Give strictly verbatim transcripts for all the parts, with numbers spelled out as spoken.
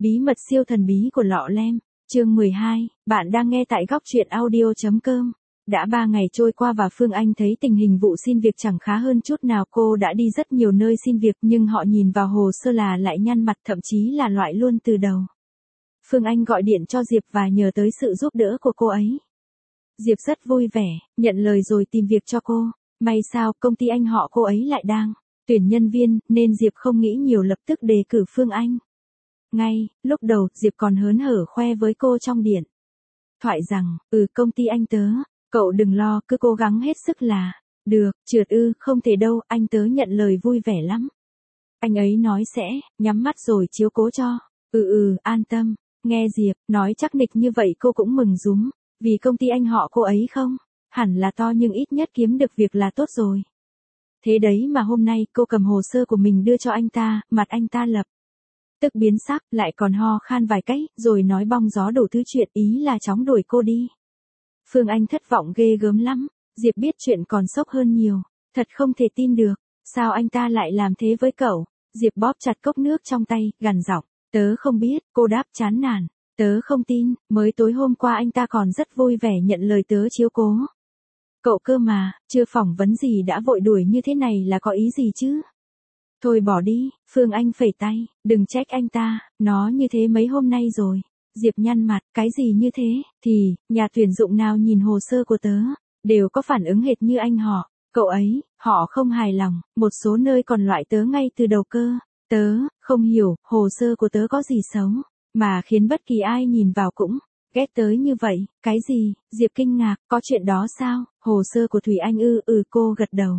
Bí mật siêu thần bí của lọ lem, chương mười hai, bạn đang nghe tại góc truyện audio.com. Đã ba ngày trôi qua và Phương Anh thấy tình hình vụ xin việc chẳng khá hơn chút nào. Cô đã đi rất nhiều nơi xin việc nhưng họ nhìn vào hồ sơ là lại nhăn mặt, thậm chí là loại luôn từ đầu. Phương Anh gọi điện cho Diệp và nhờ tới sự giúp đỡ của cô ấy. Diệp rất vui vẻ, nhận lời rồi tìm việc cho cô. May sao công ty anh họ cô ấy lại đang tuyển nhân viên, nên Diệp không nghĩ nhiều, lập tức đề cử Phương Anh. Ngay, lúc đầu, Diệp còn hớn hở khoe với cô trong điện thoại rằng, ừ công ty anh tớ, cậu đừng lo, cứ cố gắng hết sức là được. Trượt ư, không thể đâu, anh tớ nhận lời vui vẻ lắm. Anh ấy nói sẽ nhắm mắt rồi chiếu cố cho. Ừ ừ, an tâm. Nghe Diệp nói chắc nịch như vậy cô cũng mừng rúm, vì công ty anh họ cô ấy không hẳn là to nhưng ít nhất kiếm được việc là tốt rồi. Thế đấy mà hôm nay cô cầm hồ sơ của mình đưa cho anh ta, mặt anh ta lập tức biến sắc, lại còn ho khan vài cái, rồi nói bong gió đủ thứ chuyện, ý là chóng đuổi cô đi. Phương Anh thất vọng ghê gớm lắm. Diệp biết chuyện còn sốc hơn nhiều. Thật không thể tin được. Sao anh ta lại làm thế với cậu? Diệp bóp chặt cốc nước trong tay, gằn giọng. Tớ không biết, cô đáp chán nản. Tớ không tin, mới tối hôm qua anh ta còn rất vui vẻ nhận lời tớ chiếu cố cậu cơ mà, chưa phỏng vấn gì đã vội đuổi như thế này là có ý gì chứ? Thôi bỏ đi, Phương Anh phẩy tay, đừng trách anh ta, nó như thế mấy hôm nay rồi. Diệp nhăn mặt, cái gì như thế, thì, nhà tuyển dụng nào nhìn hồ sơ của tớ, đều có phản ứng hệt như anh họ, cậu ấy, họ không hài lòng, một số nơi còn loại tớ ngay từ đầu cơ. Tớ, không hiểu, hồ sơ của tớ có gì xấu, mà khiến bất kỳ ai nhìn vào cũng ghét tới như vậy. Cái gì? Diệp kinh ngạc, có chuyện đó sao? Hồ sơ của Thủy Anh ư? Ừ, cô gật đầu.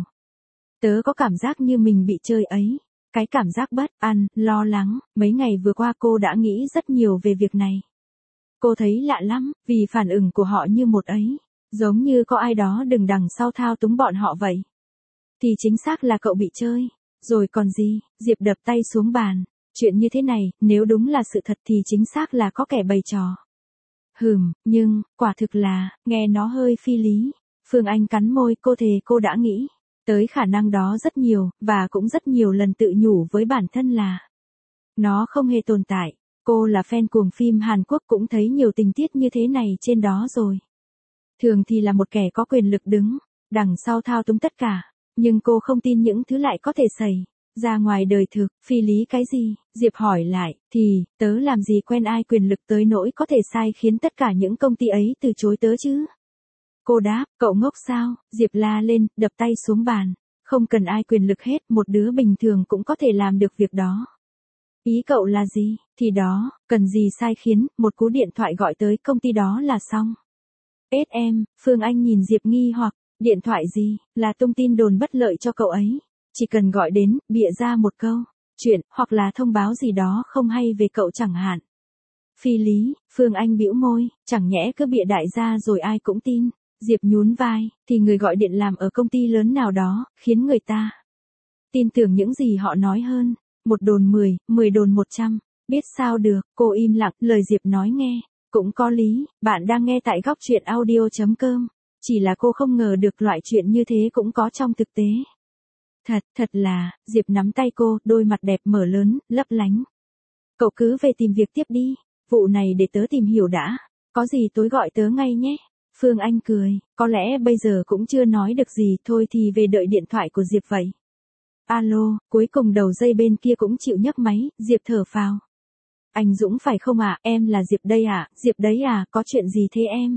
Tớ có cảm giác như mình bị chơi ấy. Cái cảm giác bất an, lo lắng, mấy ngày vừa qua cô đã nghĩ rất nhiều về việc này. Cô thấy lạ lắm, vì phản ứng của họ như một ấy, giống như có ai đó đứng đằng sau thao túng bọn họ vậy. Thì chính xác là cậu bị chơi. Rồi còn gì? Diệp đập tay xuống bàn. Chuyện như thế này, nếu đúng là sự thật thì chính xác là có kẻ bày trò. Hừm, nhưng, quả thực là, nghe nó hơi phi lý. Phương Anh cắn môi, cô thề cô đã nghĩ tới khả năng đó rất nhiều, và cũng rất nhiều lần tự nhủ với bản thân là nó không hề tồn tại. Cô là fan cuồng phim Hàn Quốc cũng thấy nhiều tình tiết như thế này trên đó rồi. Thường thì là một kẻ có quyền lực đứng đằng sau thao túng tất cả, nhưng cô không tin những thứ lại có thể xảy ra ngoài đời thực. Phi lý cái gì? Diệp hỏi lại, thì, tớ làm gì quen ai quyền lực tới nỗi có thể sai khiến tất cả những công ty ấy từ chối tớ chứ? Cô đáp, cậu ngốc sao? Diệp la lên, đập tay xuống bàn. Không cần ai quyền lực hết, một đứa bình thường cũng có thể làm được việc đó. Ý cậu là gì? Thì đó, cần gì sai khiến, một cú điện thoại gọi tới công ty đó là xong. ét em, Phương Anh nhìn Diệp nghi hoặc, điện thoại gì, là tung tin đồn bất lợi cho cậu ấy. Chỉ cần gọi đến, bịa ra một câu chuyện, hoặc là thông báo gì đó không hay về cậu chẳng hạn. Phi lý, Phương Anh bĩu môi, chẳng nhẽ cứ bịa đại ra rồi ai cũng tin. Diệp nhún vai, thì người gọi điện làm ở công ty lớn nào đó, khiến người ta tin tưởng những gì họ nói hơn. Một đồn mười, mười đồn một trăm, biết sao được. Cô im lặng, lời Diệp nói nghe cũng có lý. Bạn đang nghe tại góc truyện audio.com. Chỉ là cô không ngờ được loại chuyện như thế cũng có trong thực tế. Thật, thật là, Diệp nắm tay cô, đôi mặt đẹp mở lớn, lấp lánh. Cậu cứ về tìm việc tiếp đi, vụ này để tớ tìm hiểu đã, có gì tối gọi tớ ngay nhé. Phương Anh cười, có lẽ bây giờ cũng chưa nói được gì, thôi thì về đợi điện thoại của Diệp vậy. Alo, cuối cùng đầu dây bên kia cũng chịu nhấc máy. Diệp thở phào. Anh Dũng phải không ạ? À? Em là Diệp đây ạ. À? Diệp đấy à, có chuyện gì thế em?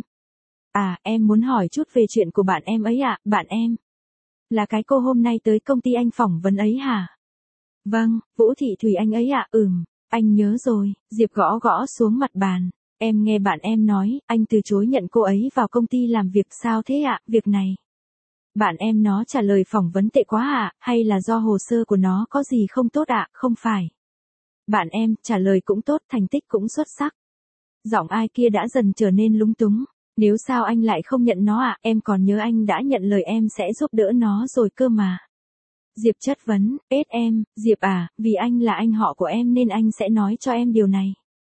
À, em muốn hỏi chút về chuyện của bạn em ấy ạ. À? Bạn em là cái cô hôm nay tới công ty anh phỏng vấn ấy hả? Vâng, Vũ Thị Thủy Anh ấy ạ. À? Ừm, anh nhớ rồi. Diệp gõ gõ xuống mặt bàn. Em nghe bạn em nói, anh từ chối nhận cô ấy vào công ty làm việc. Sao thế ạ? À? Việc này bạn em nó trả lời phỏng vấn tệ quá ạ, à? Hay là do hồ sơ của nó có gì không tốt ạ? À? Không phải. Bạn em trả lời cũng tốt, thành tích cũng xuất sắc. Giọng ai kia đã dần trở nên lúng túng. Nếu sao anh lại không nhận nó ạ? À? Em còn nhớ anh đã nhận lời em sẽ giúp đỡ nó rồi cơ mà. Diệp chất vấn, ết em, Diệp à, vì anh là anh họ của em nên anh sẽ nói cho em điều này.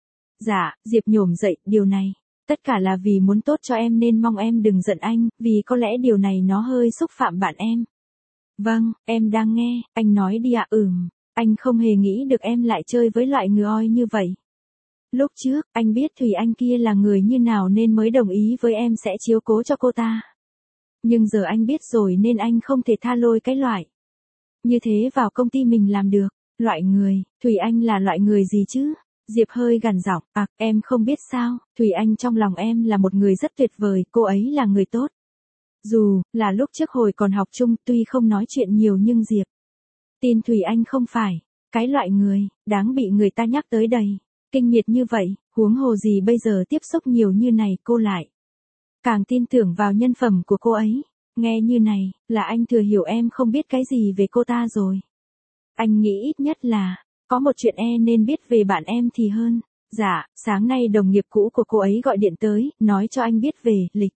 Dạ, Diệp nhổm dậy, điều này. Tất cả là vì muốn tốt cho em nên mong em đừng giận anh, vì có lẽ điều này nó hơi xúc phạm bạn em. Vâng, em đang nghe, anh nói đi ạ. Ừm, anh không hề nghĩ được em lại chơi với loại người oi như vậy. Lúc trước, anh biết Thùy Anh kia là người như nào nên mới đồng ý với em sẽ chiếu cố cho cô ta. Nhưng giờ anh biết rồi nên anh không thể tha lôi cái loại như thế vào công ty mình làm được. Loại người, Thùy Anh là loại người gì chứ? Diệp hơi gằn giọng, à, em không biết sao, Thùy Anh trong lòng em là một người rất tuyệt vời, cô ấy là người tốt. Dù, là lúc trước hồi còn học chung tuy không nói chuyện nhiều nhưng Diệp tin Thùy Anh không phải cái loại người, đáng bị người ta nhắc tới đầy. Kinh miệt như vậy, huống hồ gì bây giờ tiếp xúc nhiều như này cô lại. Càng tin tưởng vào nhân phẩm của cô ấy. Nghe như này, là anh thừa hiểu em không biết cái gì về cô ta rồi. Anh nghĩ ít nhất là, có một chuyện e nên biết về bạn em thì hơn. Dạ, sáng nay đồng nghiệp cũ của cô ấy gọi điện tới, nói cho anh biết về lịch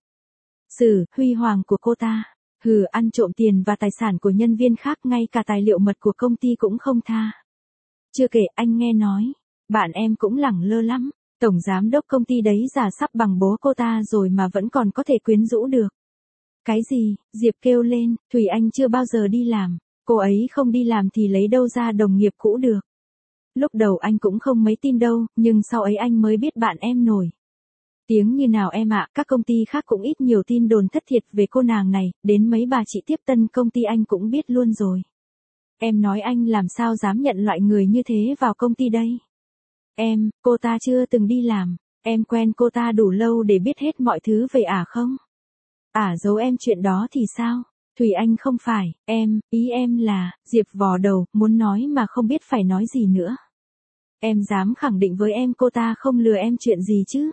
sử huy hoàng của cô ta. Hừ, ăn trộm tiền và tài sản của nhân viên khác, ngay cả tài liệu mật của công ty cũng không tha. Chưa kể anh nghe nói, bạn em cũng lẳng lơ lắm. Tổng giám đốc công ty đấy già sắp bằng bố cô ta rồi mà vẫn còn có thể quyến rũ được. Cái gì? Diệp kêu lên, Thùy Anh chưa bao giờ đi làm. Cô ấy không đi làm thì lấy đâu ra đồng nghiệp cũ được. Lúc đầu anh cũng không mấy tin đâu, nhưng sau ấy anh mới biết bạn em nổi tiếng như nào em ạ. Các công ty khác cũng ít nhiều tin đồn thất thiệt về cô nàng này, đến mấy bà chị tiếp tân công ty anh cũng biết luôn rồi. Em nói anh làm sao dám nhận loại người như thế vào công ty đây? Em, cô ta chưa từng đi làm, em quen cô ta đủ lâu để biết hết mọi thứ về ả không? Ả giấu em chuyện đó thì sao? Thùy Anh không phải, em, ý em là, Diệp vò đầu, muốn nói mà không biết phải nói gì nữa. Em dám khẳng định với em cô ta không lừa em chuyện gì chứ?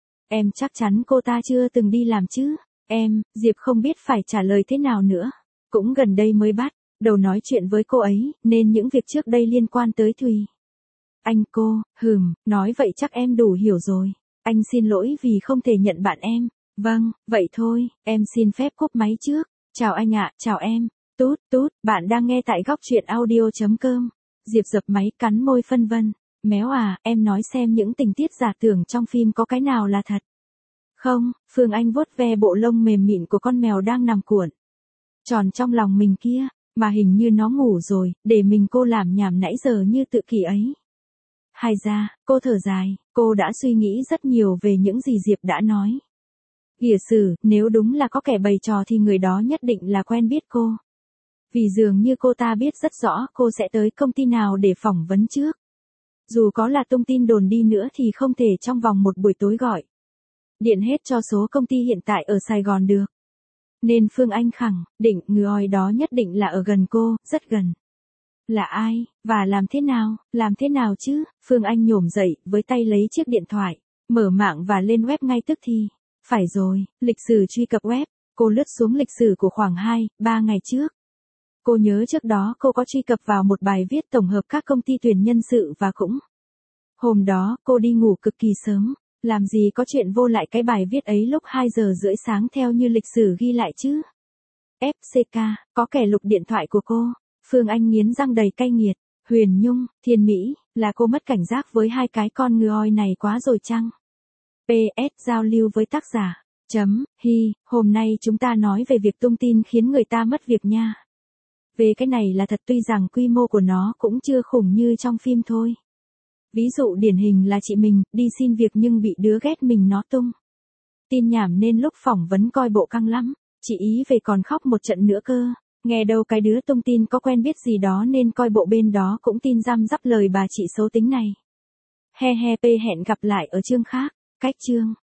Em chắc chắn cô ta chưa từng đi làm chứ? Em, Diệp không biết phải trả lời thế nào nữa. Cũng gần đây mới bắt đầu nói chuyện với cô ấy, nên những việc trước đây liên quan tới Thùy Anh cô, hừm, nói vậy chắc em đủ hiểu rồi. Anh xin lỗi vì không thể nhận bạn em. Vâng, vậy thôi, em xin phép cúp máy trước. Chào anh ạ, chào em. Tút, tút, bạn đang nghe tại góc truyện audio.com. Diệp dập máy cắn môi phân vân. Méo à, em nói xem những tình tiết giả tưởng trong phim có cái nào là thật. Không, Phương Anh vuốt ve bộ lông mềm mịn của con mèo đang nằm cuộn tròn trong lòng mình kia, mà hình như nó ngủ rồi, để mình cô làm nhảm nãy giờ như tự kỷ ấy. Hay ra, cô thở dài, cô đã suy nghĩ rất nhiều về những gì Diệp đã nói. Giả sử, nếu đúng là có kẻ bày trò thì người đó nhất định là quen biết cô. Vì dường như cô ta biết rất rõ cô sẽ tới công ty nào để phỏng vấn trước. Dù có là tung tin đồn đi nữa thì không thể trong vòng một buổi tối gọi điện hết cho số công ty hiện tại ở Sài Gòn được. Nên Phương Anh khẳng định người đó nhất định là ở gần cô, rất gần. Là ai, và làm thế nào, làm thế nào chứ? Phương Anh nhổm dậy, với tay lấy chiếc điện thoại, mở mạng và lên web ngay tức thì. Phải rồi, lịch sử truy cập web, cô lướt xuống lịch sử của khoảng hai, ba ngày trước. Cô nhớ trước đó cô có truy cập vào một bài viết tổng hợp các công ty tuyển nhân sự và cũng hôm đó cô đi ngủ cực kỳ sớm, làm gì có chuyện vô lại cái bài viết ấy lúc hai giờ rưỡi sáng theo như lịch sử ghi lại chứ. ép xê ca, có kẻ lục điện thoại của cô. Phương Anh nghiến răng đầy cay nghiệt. Huyền Nhung, Thiên Mỹ, là cô mất cảnh giác với hai cái con ngựa này quá rồi chăng? pê ét giao lưu với tác giả. Chấm, hi, hôm nay chúng ta nói về việc tung tin khiến người ta mất việc nha. Về cái này là thật, tuy rằng quy mô của nó cũng chưa khủng như trong phim thôi. Ví dụ điển hình là chị mình, đi xin việc nhưng bị đứa ghét mình nó tung tin nhảm nên lúc phỏng vấn coi bộ căng lắm. Chị ý về còn khóc một trận nữa cơ. Nghe đâu cái đứa tung tin có quen biết gì đó nên coi bộ bên đó cũng tin răm rắp lời bà chị xấu tính này. He he p hẹn gặp lại ở chương khác. Cách chương.